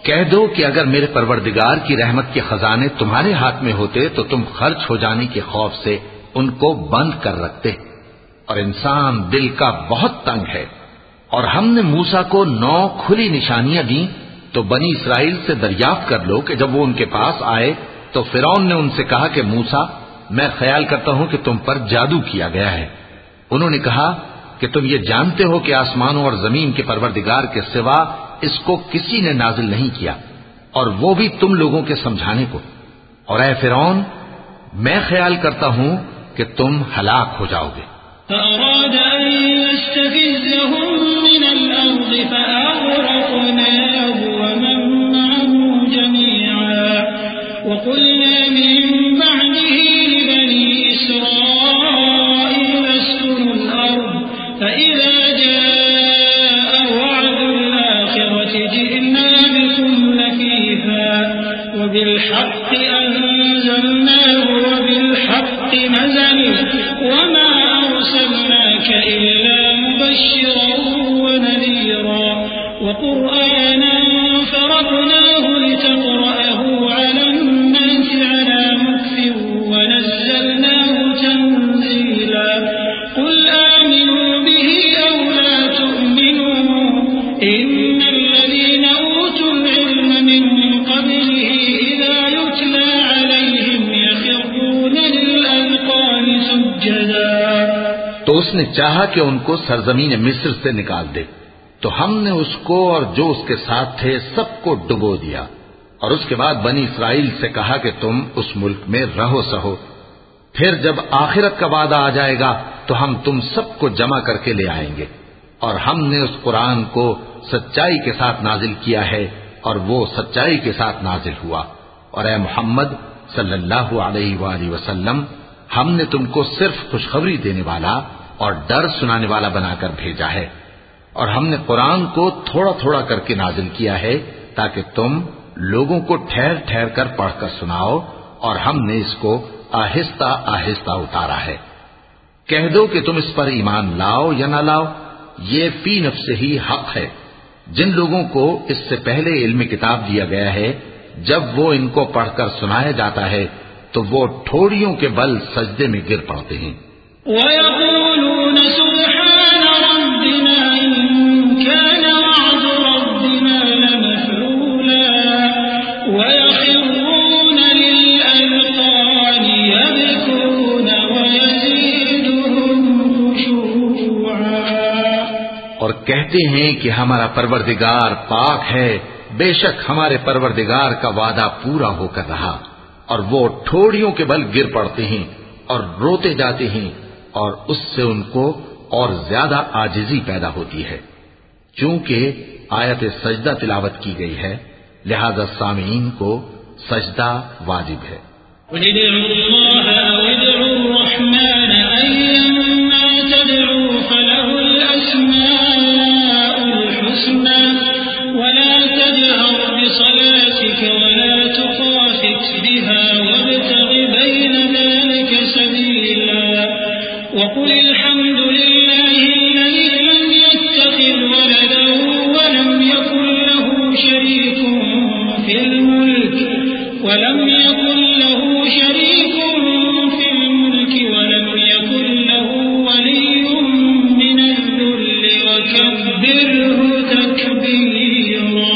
Speaker 2: کہہ دو کہ اگر میرے پروردگار کی رحمت کے خزانے تمہارے ہاتھ میں ہوتے تو تم خرچ ہو جانے کے خوف سے ان کو بند کر رکھتے، اور انسان دل کا بہت تنگ ہے۔ اور ہم نے موسیٰ کو نو کھلی نشانیاں دیں تو بنی اسرائیل سے دریافت کر لو کہ جب وہ ان کے پاس آئے تو فرعون نے ان سے کہا کہ موسیٰ، میں خیال کرتا ہوں کہ تم پر جادو کیا گیا ہے۔ انہوں نے کہا کہ تم یہ جانتے ہو کہ آسمانوں اور زمین کے پروردگار کے سوا اس کو کسی نے نازل نہیں کیا، اور وہ بھی تم لوگوں کے سمجھانے کو، اور اے فرعون، میں خیال کرتا ہوں کہ تم ہلاک ہو جاؤ گے۔
Speaker 3: فأراد أن يستفزهم من الأرض فأغرقناه ومن معه جميعا وقلنا من بعده لبني إسرائيل اسكنوا الأرض فإذا جاء وعد الآخرة جئنا بكم لفيفا وبالحق أنزلناه وبالحق نزل وما أرسلناك إلا مبشرا ونذيرا وقرآنا فرقناه لتقرأه على الناس على مكث ونزلناه تنزيلا قل آمنوا به أو لا تؤمنوا إن الذين أوتوا العلم من قبله إذا يتلى عليهم يخرون للأذقان سجدا۔
Speaker 2: تو اس نے چاہا کہ ان کو سرزمین مصر سے نکال دے، تو ہم نے اس کو اور جو اس کے ساتھ تھے سب کو ڈبو دیا، اور اس کے بعد بنی اسرائیل سے کہا کہ تم اس ملک میں رہو سہو، پھر جب آخرت کا وعدہ آ جائے گا تو ہم تم سب کو جمع کر کے لے آئیں گے۔ اور ہم نے اس قرآن کو سچائی کے ساتھ نازل کیا ہے، اور وہ سچائی کے ساتھ نازل ہوا۔ اور اے محمد صلی اللہ علیہ وآلہ وسلم، ہم نے تم کو صرف خوشخبری دینے والا اور ڈر سنانے والا بنا کر بھیجا ہے، اور ہم نے قرآن کو تھوڑا تھوڑا کر کے نازل کیا ہے تاکہ تم لوگوں کو ٹھہر ٹھہر کر پڑھ کر سناؤ، اور ہم نے اس کو آہستہ آہستہ اتارا ہے۔ کہہ دو کہ تم اس پر ایمان لاؤ یا نہ لاؤ، یہ فی نفس ہی حق ہے۔ جن لوگوں کو اس سے پہلے علم کتاب دیا گیا ہے، جب وہ ان کو پڑھ کر سنایا جاتا ہے تو وہ ٹھوڑیوں کے بل سجدے میں گر پڑتے ہیں۔
Speaker 3: وَيَقُولُونَ سُبْحَانَ رَبِّنَا إِن كَانَ وَعْدُ رَبِّنَا لَمَفْعُولًا وَيَخِرُّونَ لِلْأَذْقَانِ يَبْكُونَ وَيَزِيدُهُمْ خُشُوعًا۔
Speaker 2: اور کہتے ہیں کہ ہمارا پروردگار پاک ہے، بے شک ہمارے پروردگار کا وعدہ پورا ہو کر رہا، اور وہ ٹھوڑیوں کے بل گر پڑتے ہیں اور روتے جاتے ہیں، اور اس سے ان کو اور زیادہ عاجزی پیدا ہوتی ہے۔ چونکہ آیت سجدہ تلاوت کی گئی ہے، لہذا سامعین کو سجدہ واجب ہے۔
Speaker 3: وَادْعُوا اللَّهَ أَوِ ادْعُوا الرَّحْمَٰنَ أَيًّمَّا تَدْعُوا فَلَهُ الْأَسْمَاءُ الْحُسْنَىٰ وَلَا تَجْهَرْ بِصَلَاتِكَ وَلَا تُخَافِتْ بِهَا وَابْتَغِ بَيْنَ ذَلِكَ سَبِيلًا وَقُلِ الْحَمْدُ لِلَّهِ الَّذِي لَمْ يَتَّخِذْ وَلَدًا وَلَمْ يَكُن لَّهُ شَرِيكٌ فِي الْمُلْكِ وَلَمْ يَكُن لَّهُ شَرِيكٌ فِي الْمُلْكِ وَلَمْ يَكُن لَّهُ وَلِيٌّ مِّنَ الذُّلِّ وَكَبِّرْهُ تَكْبِيرًا۔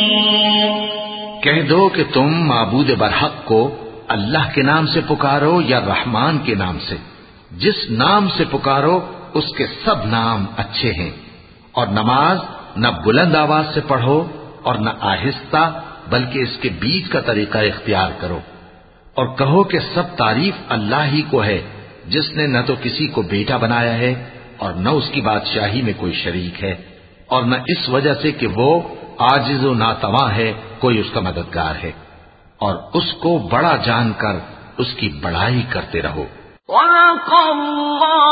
Speaker 2: کہہ دو کہ تم معبود برحق کو اللہ کے نام سے پکارو یا رحمان کے نام سے، جس نام سے پکارو اس کے سب نام اچھے ہیں، اور نماز نہ بلند آواز سے پڑھو اور نہ آہستہ، بلکہ اس کے بیچ کا طریقہ اختیار کرو، اور کہو کہ سب تعریف اللہ ہی کو ہے، جس نے نہ تو کسی کو بیٹا بنایا ہے اور نہ اس کی بادشاہی میں کوئی شریک ہے، اور نہ اس وجہ سے کہ وہ عاجز و ناتواں ہے کوئی اس کا مددگار ہے، اور اس کو بڑا جان کر اس کی بڑائی کرتے رہو۔
Speaker 4: صدق اللہ